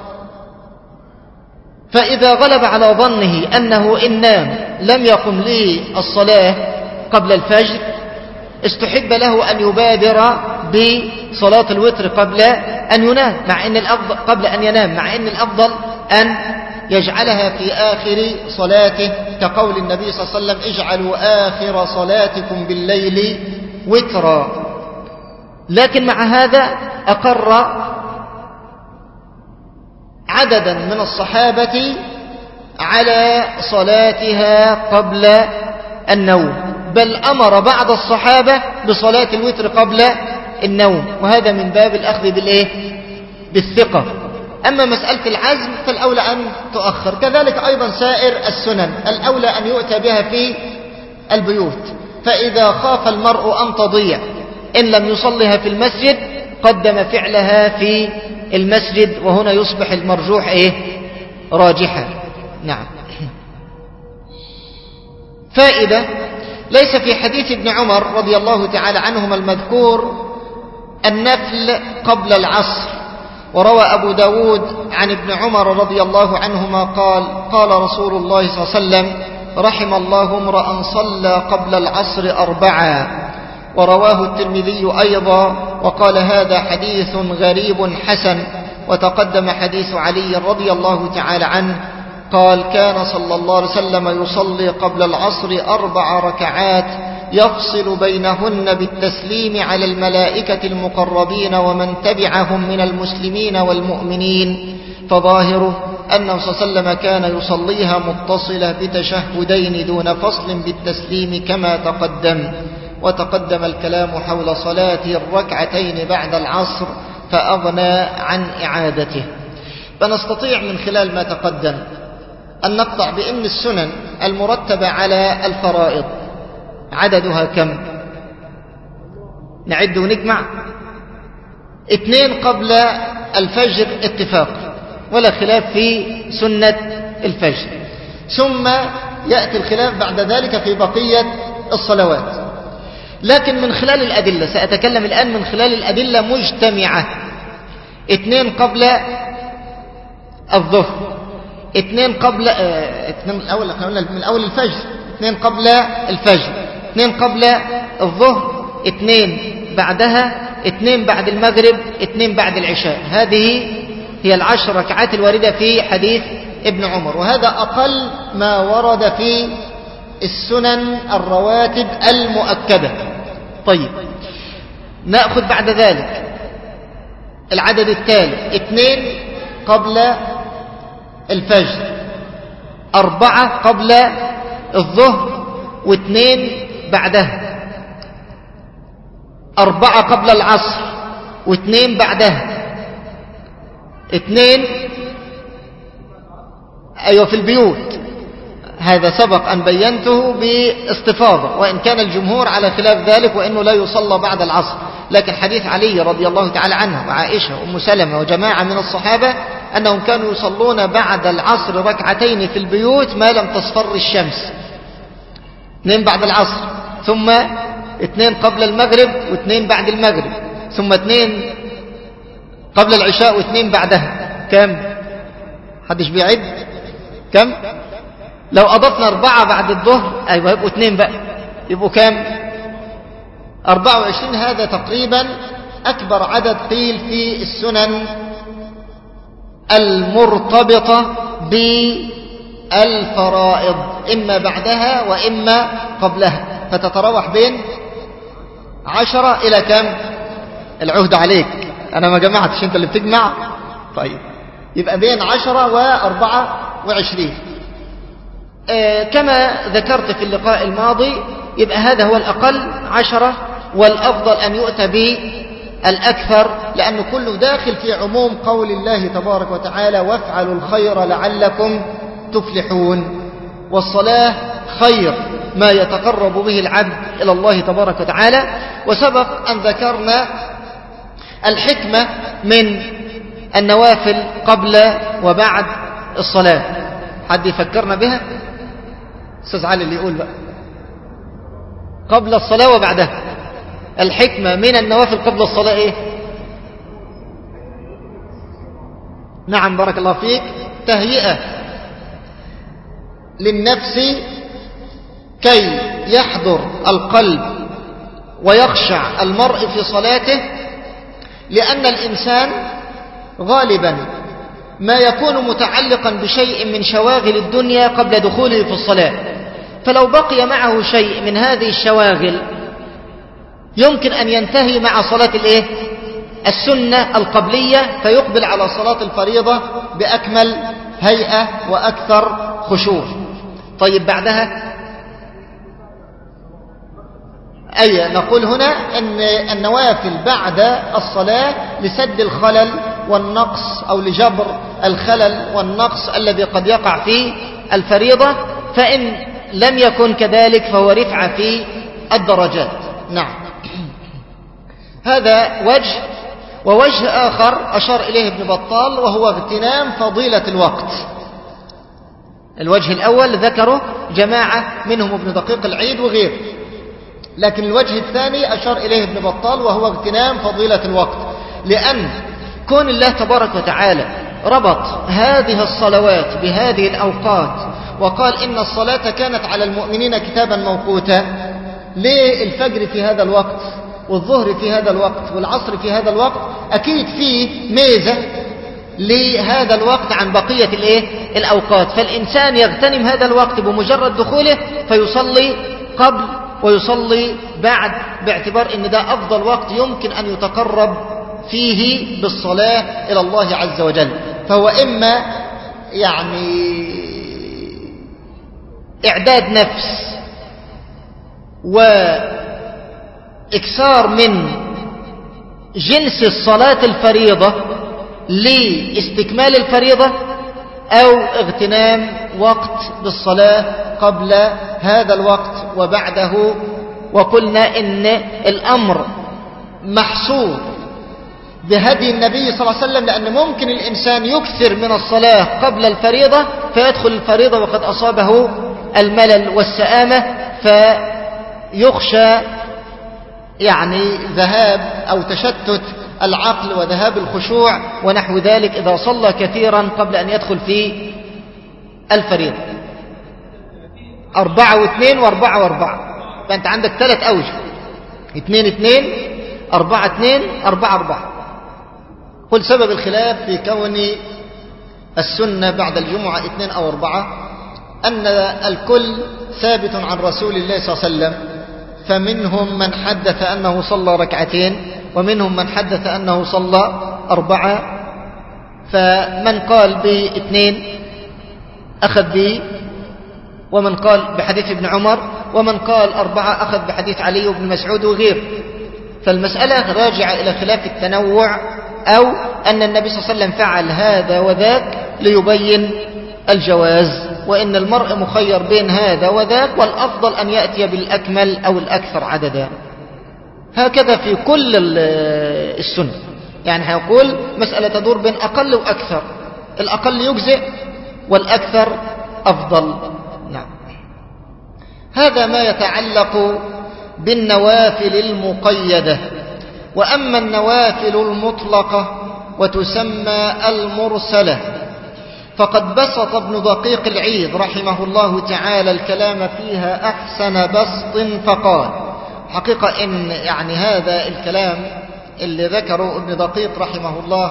فإذا غلب على ظنه أنه إن نام لم يقم للصلاة قبل الفجر، استحب له أن يبادر بصلاة الوتر قبل أن ينام، مع أن الأفضل قبل أن ينام مع أن الأفضل أن يجعلها في آخر صلاته، كقول النبي صلى الله عليه وسلم: اجعلوا آخر صلاتكم بالليل وترا. لكن مع هذا أقر عددا من الصحابة على صلاتها قبل النوم، بل أمر بعض الصحابة بصلاة الوتر قبل النوم، وهذا من باب الأخذ بالإيه؟ بالثقة. أما مسألة العزم فالأولى أن تؤخر، كذلك أيضا سائر السنن الأولى أن يؤتى بها في البيوت. فإذا خاف المرء أن تضيع إن لم يصلها في المسجد قدم فعلها في المسجد، وهنا يصبح المرجوح إيه؟ راجحا. نعم. فائدة: ليس في حديث ابن عمر رضي الله تعالى عنهما المذكور النفل قبل العصر. وروى أبو داود عن ابن عمر رضي الله عنهما قال: قال رسول الله صلى الله عليه وسلم: رحم الله امرأ صلى قبل العصر أربعا. ورواه الترمذي أيضا وقال: هذا حديث غريب حسن. وتقدم حديث علي رضي الله تعالى عنه قال: كان صلى الله عليه وسلم يصلي قبل العصر أربع ركعات يفصل بينهن بالتسليم على الملائكة المقربين ومن تبعهم من المسلمين والمؤمنين. فظاهره أنه صلى الله عليه وسلم كان يصليها متصلة بتشهدين دون فصل بالتسليم كما تقدم. وتقدم الكلام حول صلاة الركعتين بعد العصر فأغنى عن إعادته. فنستطيع من خلال ما تقدم أن نقطع بأن السنن المرتبة على الفرائض عددها كم؟ نعد ونجمع. اثنين قبل الفجر اتفاق ولا خلاف في سنة الفجر، ثم يأتي الخلاف بعد ذلك في بقية الصلوات. لكن من خلال الأدلة، سأتكلم الآن من خلال الأدلة مجتمعة. اثنين قبل الظهر، اثنين قبل اه اثنين الأول من أول الفجر، اثنين قبل الفجر، اثنين قبل الظهر، اثنين بعدها، اثنين بعد المغرب، اثنين بعد العشاء. هذه هي العشر ركعات الواردة في حديث ابن عمر، وهذا أقل ما ورد في السنن الرواتب المؤكدة. طيب، نأخذ بعد ذلك العدد التالي: اثنين قبل الفجر، أربعة قبل الظهر، واثنين بعدها، أربعة قبل العصر واثنين بعدها، اثنين أيوة في البيوت. هذا سبق أن بينته باستفاضة، وإن كان الجمهور على خلاف ذلك وإنه لا يصلى بعد العصر، لكن حديث علي رضي الله تعالى عنه وعائشة وأم سلمة وجماعة من الصحابة أنهم كانوا يصلون بعد العصر ركعتين في البيوت ما لم تصفر الشمس. اثنين بعد العصر، ثم اثنين قبل المغرب واثنين بعد المغرب، ثم اثنين قبل العشاء واثنين بعدها. كم؟ حدش بيعد كم؟ لو أضفنا أربعة بعد الظهر أيوة يبقوا اثنين بقى، يبقوا كم؟ أربعة وعشرين. هذا تقريبا أكبر عدد قيل في السنن المرتبطة بالفرائض، إما بعدها وإما قبلها، فتتراوح بين عشرة إلى كم؟ العهد عليك، أنا ما جمعتش، أنت اللي بتجمع. طيب، يبقى بين عشرة وأربعة وعشرين. آه كما ذكرت في اللقاء الماضي، يبقى هذا هو الأقل عشرة، والأفضل أن يؤتى بالأكثر، لأنه كله داخل في عموم قول الله تبارك وتعالى: وافعلوا الخير لعلكم تفلحون. والصلاة خير ما يتقرب به العبد إلى الله تبارك وتعالى. وسبق أن ذكرنا الحكمة من النوافل قبل وبعد الصلاة. حد يفكرنا بها؟ أستاذ علي اللي يقول بقى. قبل الصلاة وبعدها، الحكمة من النوافل قبل الصلاة إيه؟ نعم، بارك الله فيك. تهيئة للنفس كي يحضر القلب ويخشع المرء في صلاته، لأن الإنسان غالبا ما يكون متعلقا بشيء من شواغل الدنيا قبل دخوله في الصلاة، فلو بقي معه شيء من هذه الشواغل يمكن أن ينتهي مع صلاة الإيه؟ السنة القبلية، فيقبل على صلاة الفريضة بأكمل هيئة وأكثر خشوع. طيب، بعدها أي نقول هنا أن النوافل بعد الصلاة لسد الخلل والنقص، أو لجبر الخلل والنقص الذي قد يقع في الفريضة، فإن لم يكن كذلك فهو رفعة في الدرجات. نعم، هذا وجه. ووجه آخر أشار إليه ابن بطال، وهو اغتنام فضيلة الوقت. الوجه الأول ذكره جماعة منهم ابن دقيق العيد وغيره، لكن الوجه الثاني أشار إليه ابن بطال، وهو اغتنام فضيلة الوقت، لأن كون الله تبارك وتعالى ربط هذه الصلوات بهذه الأوقات وقال إن الصلاة كانت على المؤمنين كتابا موقوتا. ليه الفجر في هذا الوقت والظهر في هذا الوقت والعصر في هذا الوقت؟ أكيد فيه ميزة لهذا الوقت عن بقية الإيه؟ الأوقات، فالإنسان يغتنم هذا الوقت بمجرد دخوله فيصلي قبل ويصلي بعد، باعتبار أن ده أفضل وقت يمكن أن يتقرب فيه بالصلاة إلى الله عز وجل. فهو إما يعني إعداد نفس وإكثار من جنس الصلاة الفريضة لاستكمال الفريضة أو اغتنام وقت بالصلاة قبل هذا الوقت وبعده. وقلنا إن الأمر محصور بهدي النبي صلى الله عليه وسلم، لأن ممكن الإنسان يكثر من الصلاة قبل الفريضة فيدخل الفريضة وقد أصابه الملل والسآمة، فيخشى يعني ذهاب أو تشتت العقل وذهاب الخشوع ونحو ذلك إذا صلى كثيرا قبل أن يدخل في الفريضة. أربعة واثنين وأربعة وأربعة، فأنت عندك ثلاث أوجه: اثنين اثنين، أربعة اثنين، أربعة أربعة. قل سبب الخلاف في كون السنة بعد الجمعة اثنين أو أربعة أن الكل ثابت عن رسول الله صلى الله عليه وسلم، فمنهم من حدث أنه صلى ركعتين ومنهم من حدث أنه صلى أربعة، فمن قال باثنين أخذ به، ومن قال بحديث ابن عمر، ومن قال أربعة أخذ بحديث علي وابن مسعود وغيره. فالمسألة راجعة إلى خلاف التنوع، أو أن النبي صلى الله عليه وسلم فعل هذا وذاك ليبين الجواز، وإن المرء مخير بين هذا وذاك، والأفضل أن يأتي بالأكمل أو الأكثر عددا. هكذا في كل السنة، يعني هيقول مسألة تدور بين أقل وأكثر، الأقل يجزئ والأكثر أفضل. نعم. هذا ما يتعلق بالنوافل المقيدة. وأما النوافل المطلقة وتسمى المرسلة فقد بسط ابن دقيق العيد رحمه الله تعالى الكلام فيها أحسن بسط، فقال حقيقة إن يعني هذا الكلام اللي ذكره ابن دقيق رحمه الله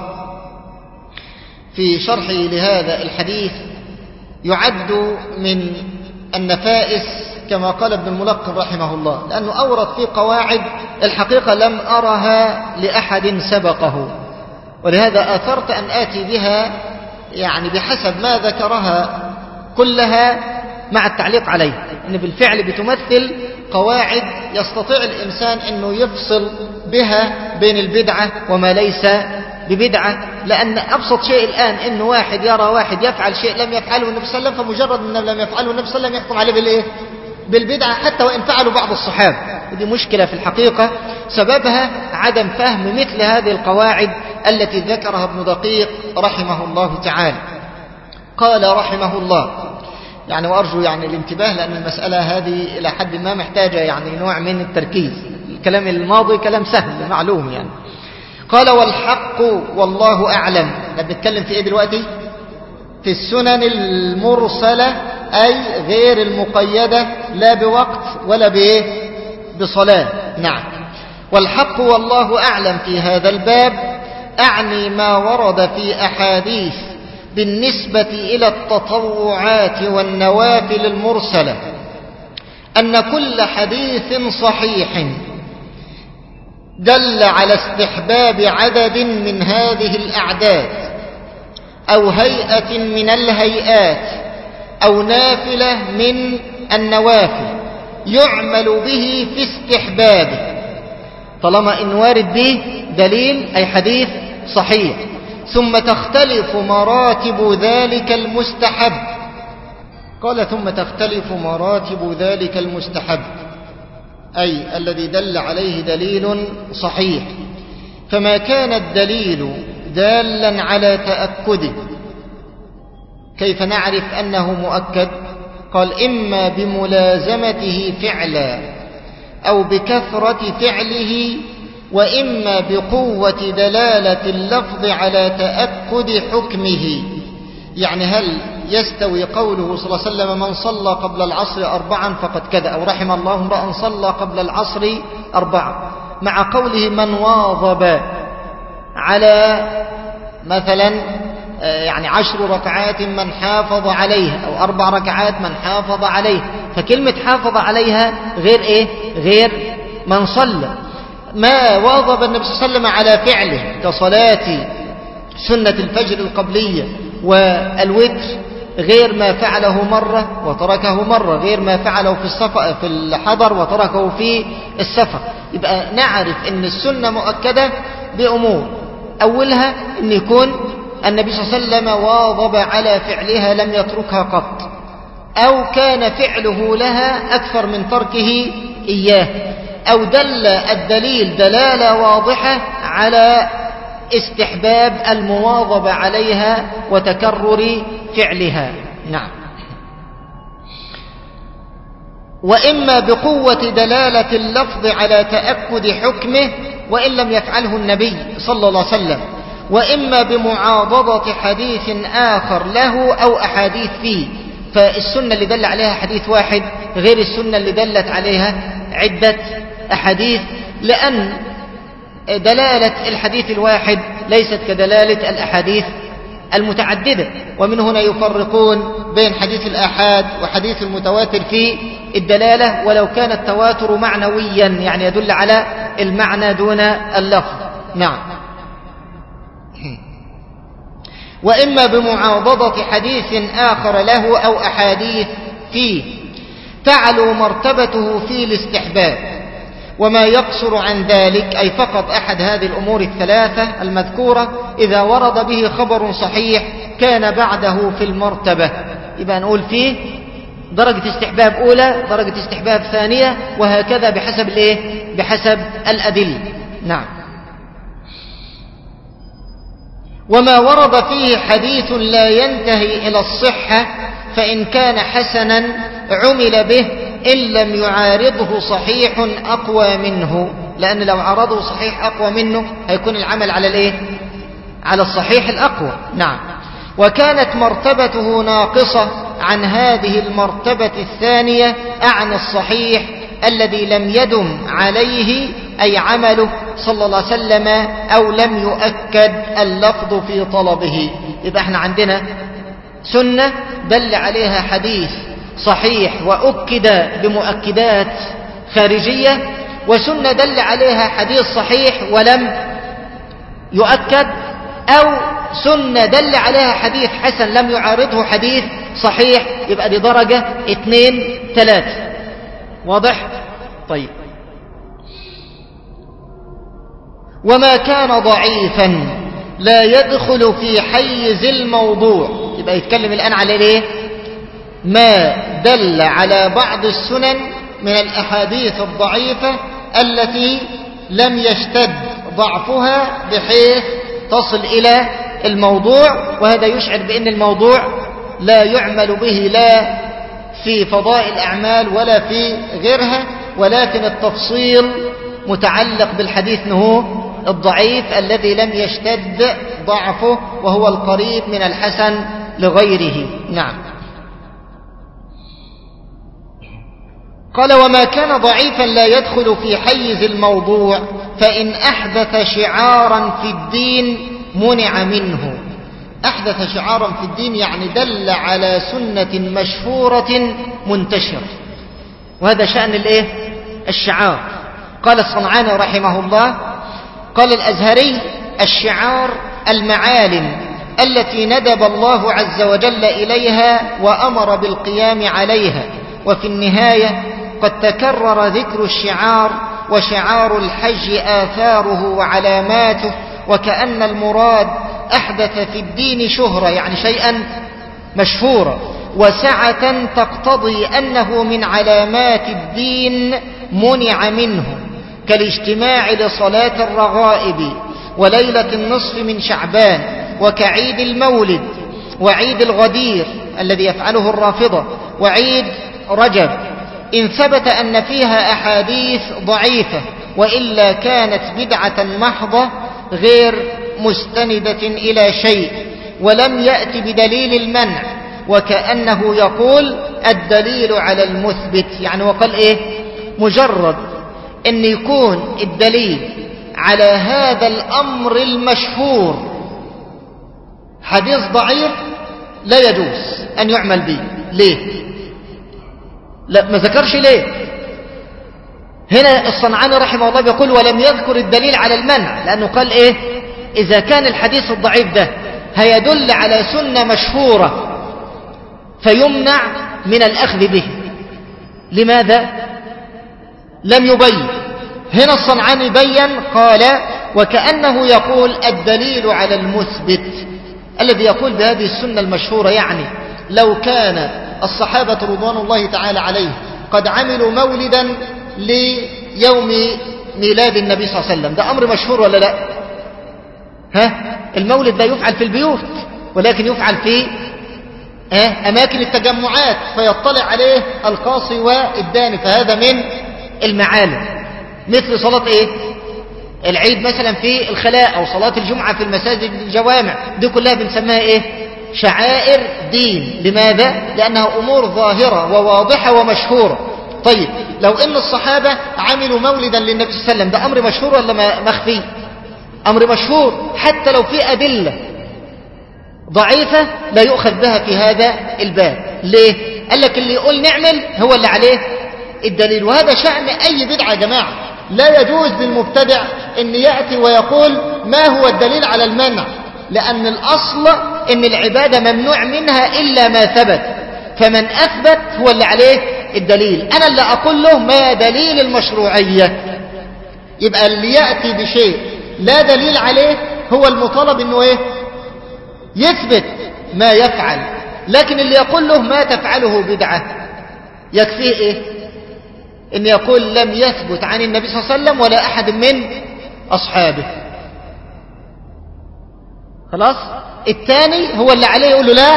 في شرحه لهذا الحديث يعد من النفائس كما قال ابن الملقن رحمه الله، لأنه أورد في قواعد الحقيقة لم أرها لأحد سبقه، ولهذا أثرت أن آتي بها يعني بحسب ما ذكرها كلها مع التعليق عليه، إن بالفعل بتمثل قواعد يستطيع الإنسان أنه يفصل بها بين البدعة وما ليس ببدعة. لأن أبسط شيء الآن إن واحد يرى واحد يفعل شيء لم يفعله النبي صلى الله عليه وسلم، فمجرد أنه لم يفعله النبي صلى الله عليه وسلم يحكم عليه بالإيه؟ بالبدعة، حتى وإن فعلوا بعض الصحابة. ودي مشكلة في الحقيقة سببها عدم فهم مثل هذه القواعد التي ذكرها ابن دقيق رحمه الله تعالى. قال رحمه الله يعني، وأرجو يعني الانتباه لأن المسألة هذه إلى حد ما محتاجة يعني نوع من التركيز، الكلام الماضي كلام سهل معلوم يعني. قال: والحق والله أعلم. بنتكلم في إيه دلوقتي؟ في السنن المرسلة، أي غير المقيدة لا بوقت ولا بإيه؟ بصلاة. نعم. والحق والله أعلم في هذا الباب أعني ما ورد في أحاديث بالنسبة إلى التطوعات والنوافل المرسلة، أن كل حديث صحيح دل على استحباب عدد من هذه الأعداد أو هيئة من الهيئات أو نافلة من النوافل يعمل به في استحبابه، طالما إن وارد به دليل أي حديث صحيح. ثم تختلف مراتب ذلك المستحب. قال: ثم تختلف مراتب ذلك المستحب، أي الذي دل عليه دليل صحيح. فما كان الدليل دالا على تأكده، كيف نعرف أنه مؤكد؟ قال: إما بملازمته فعلا أو بكثرة فعله، وإما بقوة دلالة اللفظ على تأكد حكمه. يعني هل يستوي قوله صلى الله عليه وسلم: من صلى قبل العصر أربعا فقد كذا، أو رحم الله امرأ صلى قبل العصر أربعا، مع قوله من واظب على مثلا يعني عشر ركعات من حافظ عليها، أو أربع ركعات من حافظ عليها؟ فكلمة حافظ عليها غير إيه؟ غير من صلى. ما واظب النبي صلى الله عليه وسلم على فعله كصلاة سنة الفجر القبلية والوتر غير ما فعله مرة وتركه مرة، غير ما فعله في السفر في الحضر وتركه في السفر. يبقى نعرف ان السنة مؤكدة بأمور. أولها أن يكون النبي صلى الله عليه وسلم واظب على فعلها لم يتركها قط، أو كان فعله لها أكثر من تركه إياه، أو دل الدليل دلالة واضحة على استحباب المواظبة عليها وتكرر فعلها. نعم. وإما بقوة دلالة اللفظ على تأكد حكمه وإن لم يفعله النبي صلى الله عليه وسلم، وإما بمعاضدة حديث آخر له أو أحاديث فيه. فالسنة اللي دل عليها حديث واحد غير السنة اللي دلت عليها عدة أحاديث، لأن دلالة الحديث الواحد ليست كدلالة الأحاديث المتعددة. ومن هنا يفرقون بين حديث الآحاد وحديث المتواتر في الدلالة، ولو كان التواتر معنويا يعني يدل على المعنى دون اللفظ. نعم. وإما بمعاضدة حديث آخر له أو أحاديث فيه تعلو مرتبته في الاستحباب، وما يقصر عن ذلك أي فقط أحد هذه الأمور الثلاثة المذكورة إذا ورد به خبر صحيح كان بعده في المرتبة. يبقى نقول فيه درجة استحباب أولى، درجة استحباب ثانية، وهكذا بحسب الإيه؟ بحسب الأدلة. نعم. وما ورد فيه حديث لا ينتهي إلى الصحة فإن كان حسنا عمل به إن لم يعارضه صحيح أقوى منه، لأن لو عارضه صحيح أقوى منه هيكون العمل على الإيه؟ على الصحيح الأقوى. نعم. وكانت مرتبته ناقصة عن هذه المرتبة الثانية أعني الصحيح الذي لم يدم عليه أي عمله صلى الله عليه وسلم أو لم يؤكد اللفظ في طلبه. يبقى احنا عندنا سنة دل عليها حديث صحيح وأكد بمؤكدات خارجية، وسنة دل عليها حديث صحيح ولم يؤكد، أو سنة دل عليها حديث حسن لم يعارضه حديث صحيح. يبقى دي درجة اثنين ثلاثة. واضح؟ طيب. وما كان ضعيفا لا يدخل في حيز الموضوع. يبقى يتكلم الآن على ايه؟ ما دل على بعض السنن من الأحاديث الضعيفة التي لم يشتد ضعفها بحيث تصل إلى الموضوع، وهذا يشعر بأن الموضوع لا يعمل به لا في فضائل الأعمال ولا في غيرها، ولكن التفصيل متعلق بالحديث هو الضعيف الذي لم يشتد ضعفه وهو القريب من الحسن لغيره. نعم. قال وما كان ضعيفا لا يدخل في حيز الموضوع فإن أحدث شعارا في الدين منع منه. أحدث شعارا في الدين يعني دل على سنة مشهورة منتشرة، وهذا شأن الإيه؟ الشعار. قال الصنعاني رحمه الله قال الأزهري الشعار المعالم التي ندب الله عز وجل إليها وأمر بالقيام عليها. وفي النهاية قد تكرر ذكر الشعار، وشعار الحج آثاره وعلاماته، وكأن المراد أحدث في الدين شهرة يعني شيئا مشهورا، وسعة تقتضي أنه من علامات الدين منع منه، كالاجتماع لصلاة الرغائب وليلة النصف من شعبان وكعيد المولد وعيد الغدير الذي يفعله الرافضة وعيد رجب، إن ثبت أن فيها أحاديث ضعيفة، وإلا كانت بدعة محضة غير مستندة إلى شيء ولم يأتي بدليل المنع، وكأنه يقول الدليل على المثبت. يعني وقال إيه؟ مجرد أن يكون الدليل على هذا الأمر المشهور حديث ضعيف لا يجوز أن يعمل به. ليه؟ لا ما ذكرش ليه. هنا الصنعاني رحمه الله بيقول ولم يذكر الدليل على المنع، لأنه قال إيه؟ إذا كان الحديث الضعيف ده هيدل على سنة مشهورة فيمنع من الأخذ به. لماذا؟ لم يبين. هنا الصنعاني بين قال وكأنه يقول الدليل على المثبت الذي يقول بهذه السنة المشهورة، يعني لو كان الصحابة رضوان الله تعالى عليه قد عملوا مولدا ليوم ميلاد النبي صلى الله عليه وسلم، ده أمر مشهور ولا لا؟ ها؟ المولد لا يفعل في البيوت ولكن يفعل في ها؟ أماكن التجمعات فيطلع عليه القاصي والداني، فهذا من المعالم. مثل صلاة ايه؟ العيد مثلا في الخلاء، أو صلاة الجمعة في المساجد الجوامع، دي كلها بنسميها ايه؟ شعائر دين. لماذا؟ لأنها أمور ظاهرة وواضحة ومشهورة. طيب لو ان الصحابة عملوا مولدا للنبي صلى الله عليه وسلم، ده أمر مشهور ولا مخفي؟ أمر مشهور، حتى لو في أدلة ضعيفة لا يؤخذ بها في هذا الباب. ليه؟ قال لك اللي يقول نعمل هو اللي عليه الدليل، وهذا شأن أي بدعة يا جماعة. لا يجوز للمبتدع أن يأتي ويقول ما هو الدليل على المنع، لأن الأصل أن العبادة ممنوع منها إلا ما ثبت، فمن أثبت هو اللي عليه الدليل. أنا اللي أقول له ما دليل المشروعية. يبقى اللي يأتي بشيء لا دليل عليه هو المطالب أنه إيه؟ يثبت ما يفعل. لكن اللي يقول له ما تفعله بدعة يكفيه إيه؟ إن يقول لم يثبت عن النبي صلى الله عليه وسلم ولا أحد من أصحابه. خلاص؟ الثاني هو اللي عليه يقول له لا،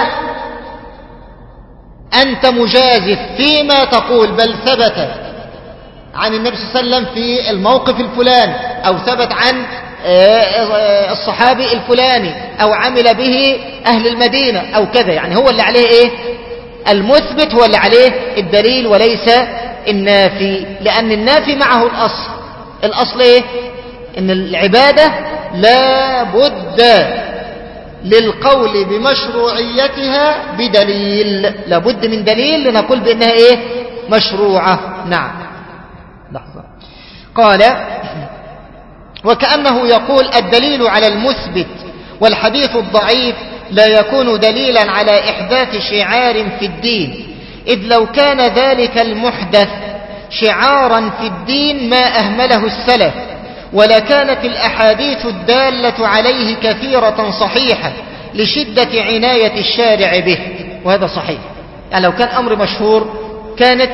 أنت مجازف فيما تقول، بل ثبت عن النبي صلى الله عليه وسلم في الموقف الفلاني، أو ثبت عن الصحابي الفلاني، أو عمل به أهل المدينة أو كذا. يعني هو اللي عليه إيه؟ المثبت هو اللي عليه الدليل وليس النافي، لأن النافي معه الأصل. الأصل إيه؟ إن العبادة لا بد للقول بمشروعيتها بدليل، لا بد من دليل لنقول بأنها إيه؟ مشروعة. نعم. لحظة. قال وكأنه يقول الدليل على المثبت، والحديث الضعيف لا يكون دليلا على إحداث شعار في الدين، إذ لو كان ذلك المحدث شعارا في الدين ما أهمله السلف، ولكانت الأحاديث الدالة عليه كثيرة صحيحة لشدة عناية الشارع به. وهذا صحيح، يعني لو كان أمر مشهور كانت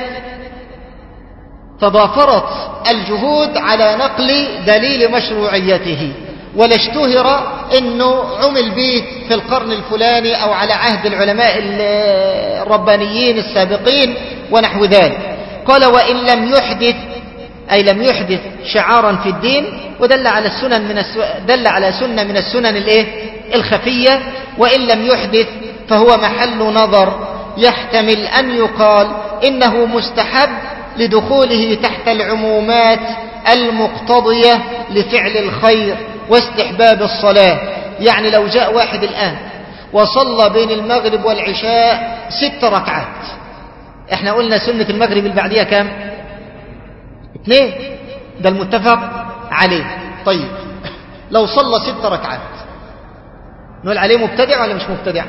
تضافرت الجهود على نقل دليل مشروعيته، ولا اشتهر انه عمل به في القرن الفلاني او على عهد العلماء الربانيين السابقين ونحو ذلك. قال وان لم يحدث، اي لم يحدث شعارا في الدين، ودل على السنن من الس... دل على سنة من السنن الايه الخفية. وان لم يحدث فهو محل نظر، يحتمل ان يقال انه مستحب لدخوله تحت العمومات المقتضية لفعل الخير واستحباب الصلاة. يعني لو جاء واحد الآن وصلى بين المغرب والعشاء ست ركعات، احنا قلنا سنة المغرب البعدية كام؟ اثنين، ده المتفق عليه. طيب لو صلى ست ركعات نقول عليه مبتدع ولا مش مبتدع؟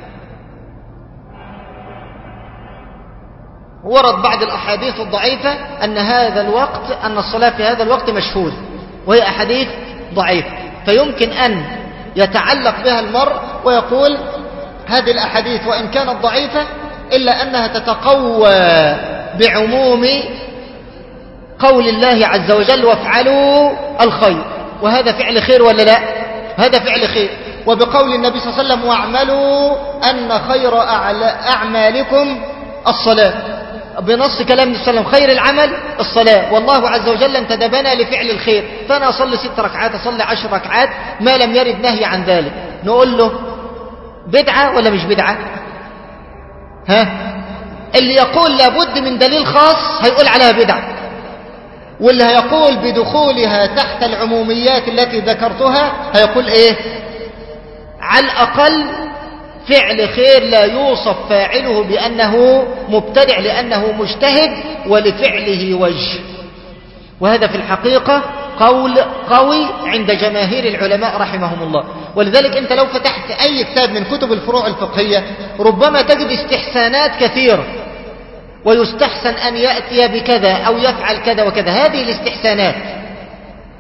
ورد بعض الأحاديث الضعيفة أن هذا الوقت أن الصلاة في هذا الوقت مشهود، وهي أحاديث ضعيفة، فيمكن أن يتعلق بها المرء ويقول هذه الأحاديث وإن كانت ضعيفة إلا أنها تتقوى بعموم قول الله عز وجل وافعلوا الخير، وهذا فعل خير ولا لا؟ هذا فعل خير. وبقول النبي صلى الله عليه وسلم واعملوا أن خير أعمالكم الصلاة، بنص كلام النبي صلى الله عليه وسلم خير العمل الصلاة، والله عز وجل انتدبنا لفعل الخير. فأنا أصلي ست ركعات، أصلي عشر ركعات، ما لم يرد نهي عن ذلك، نقول له بدعة ولا مش بدعة؟ ها؟ اللي يقول لابد من دليل خاص هيقول عليها بدعة، واللي هيقول بدخولها تحت العموميات التي ذكرتها هيقول ايه؟ على الأقل فعل خير لا يوصف فاعله بأنه مبتدع لأنه مجتهد ولفعله وجه. وهذا في الحقيقة قول قوي عند جماهير العلماء رحمهم الله. ولذلك أنت لو فتحت أي كتاب من كتب الفروع الفقهية ربما تجد استحسانات كثيرة، ويستحسن أن يأتي بكذا أو يفعل كذا وكذا. هذه الاستحسانات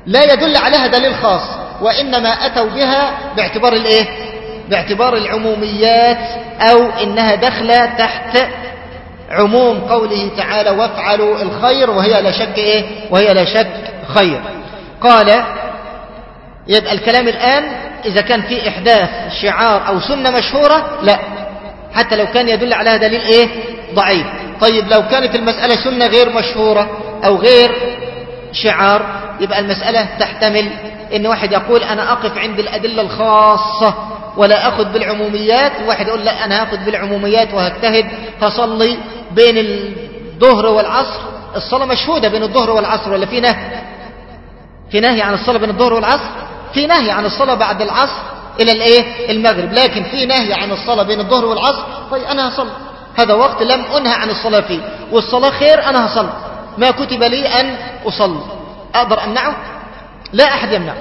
لا يدل عليها دليل خاص، وإنما أتوا بها باعتبار الإيه؟ باعتبار العموميات، أو إنها داخلة تحت عموم قوله تعالى وافعلوا الخير، وهي لا شك إيه؟ وهي لا شك خير. قال يبقى الكلام الآن إذا كان في إحداث شعار أو سنة مشهورة لا، حتى لو كان يدل عليها دليل إيه؟ ضعيف. طيب لو كانت المسألة سنة غير مشهورة أو غير شعار، يبقى المسألة تحتمل إن واحد يقول أنا أقف عند الأدلة الخاصة ولا أخذ بالعموميات، وواحد يقول لا أنا أخذ بالعموميات وهجتهد هصلي بين الظهر والعصر. الصلاة مشهودة بين الظهر والعصر، ولا في نهي؟ في نهي عن الصلاة بين الظهر والعصر؟ في نهي عن الصلاة بعد العصر إلى الإيه؟ المغرب، لكن في نهي عن الصلاة بين الظهر والعصر. طيب أنا هصلي، هذا وقت لم أنهى عن الصلاة فيه، والصلاة خير، أنا هصلي، ما كتب لي أن أصلي، أقدر أمنعه؟ لا أحد يمنعه،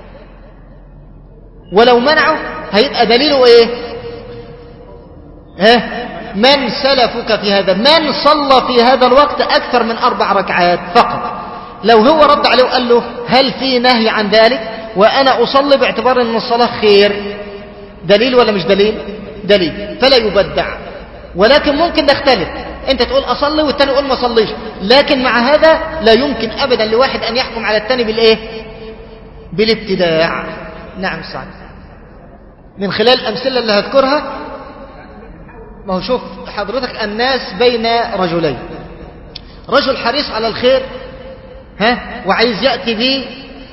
ولو منعه هيبقى دليله إيه؟ ها؟ من سلفك في هذا؟ من صلى في هذا الوقت أكثر من أربع ركعات فقط؟ لو هو رد عليه وقال له هل في نهي عن ذلك وأنا أصلي باعتبار أن الصلاة خير، دليل ولا مش دليل؟ دليل، فلا يبدع. ولكن ممكن نختلف، أنت تقول أصلي والتاني يقول ما صليش، لكن مع هذا لا يمكن أبدا لواحد أن يحكم على التاني بالإيه؟ بالابتداع. نعم سعد. من خلال الأمثلة اللي هذكرها، ما هو شوف حضرتك، الناس بين رجلين، رجل حريص على الخير ها وعايز يأتي به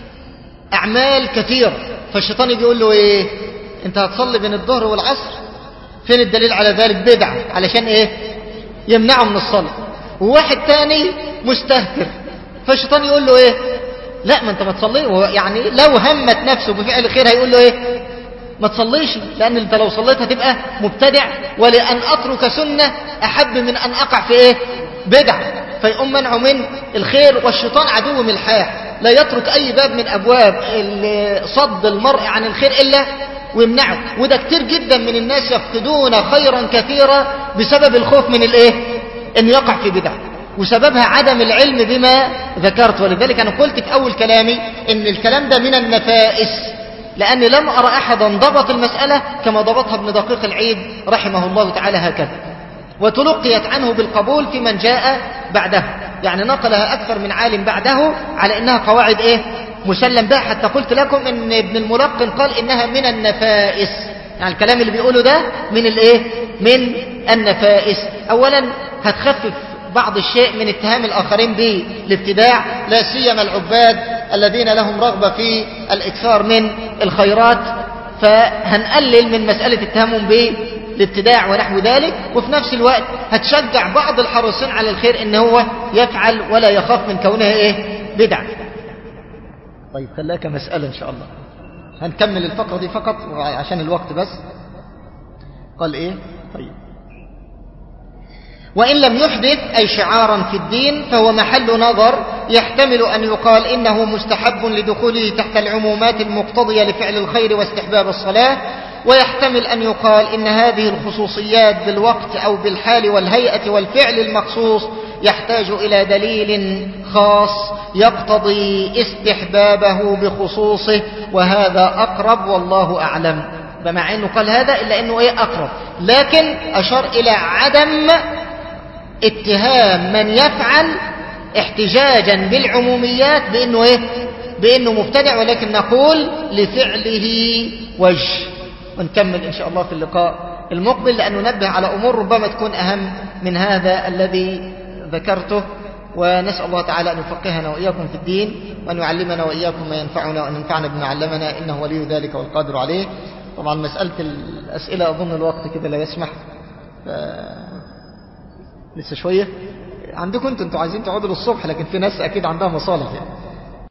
أعمال كثيرة، فالشيطان يجي يقول له إيه؟ أنت هتصلي بين الظهر والعصر، فين الدليل على ذلك؟ بدعة، علشان إيه؟ يمنعه من الصلاة. وواحد تاني مستهتر، فالشيطان يقول له إيه؟ لا، ما أنت ما تصلي، يعني لو همت نفسه بفعل خير هيقول له إيه؟ ما تصليش، لأن أنت لو صليت هتبقى مبتدع، ولأن أترك سنة أحب من أن أقع في إيه؟ بدعة، فيقوم منعه من الخير. والشيطان عدو ملحاح، لا يترك أي باب من أبواب صد المرء عن الخير إلا ويمنعه. وده كتير جدا من الناس يفقدون خيرا كثيرا بسبب الخوف من الإيه؟ أن يقع في بدعة، وسببها عدم العلم بما ذكرت. ولذلك أنا قلت في أول كلامي إن الكلام ده من النفائس، لأني لم أرى أحدا ضبط المسألة كما ضبطها ابن دقيق العيد رحمه الله تعالى هكذا، وتلقيت عنه بالقبول في من جاء بعده، يعني نقلها أكثر من عالم بعده على إنها قواعد إيه؟ مسلم بها. حتى قلت لكم إن ابن الملقن قال إنها من النفائس، يعني الكلام اللي بيقوله ده من الإيه؟ من النفائس. أولا هتخفف بعض الشيء من اتهام الآخرين بالابتداع، لا سيما العباد الذين لهم رغبة في الإكثار من الخيرات، فهنقلل من مسألة اتهامهم بالابتداع ونحو ذلك. وفي نفس الوقت هتشجع بعض الحريصين على الخير إن هو يفعل ولا يخاف من كونها إيه؟ بدعة. طيب خلاك مسألة إن شاء الله، هنكمل الفقرة دي فقط عشان الوقت بس. قال إيه؟ طيب وإن لم يحدث أي شعارا في الدين فهو محل نظر، يحتمل أن يقال إنه مستحب لدخوله تحت العمومات المقتضية لفعل الخير واستحباب الصلاة، ويحتمل أن يقال إن هذه الخصوصيات بالوقت أو بالحال والهيئة والفعل المخصوص يحتاج إلى دليل خاص يقتضي استحبابه بخصوصه، وهذا أقرب والله أعلم. بمع أنه قال هذا إلا أنه إيه؟ أقرب، لكن أشار إلى عدم اتهام من يفعل احتجاجا بالعموميات بأنه إيه؟ بأنه مبتدع، ولكن نقول لفعله وجه. ونكمل إن شاء الله في اللقاء المقبل، لأن ننبه على أمور ربما تكون أهم من هذا الذي ذكرته. ونسأل الله تعالى أن يفقهنا وإياكم في الدين، وأن يعلمنا وإياكم ما ينفعنا، وأن ينفعنا بما علمنا، إنه ولي ذلك والقادر عليه. طبعا مسألة الأسئلة أظن الوقت كده لا يسمح، ف... لسه شوية عندكم انتوا انتوا عايزين تقعدوا للصبح، لكن في ناس أكيد عندها مصالح يعني.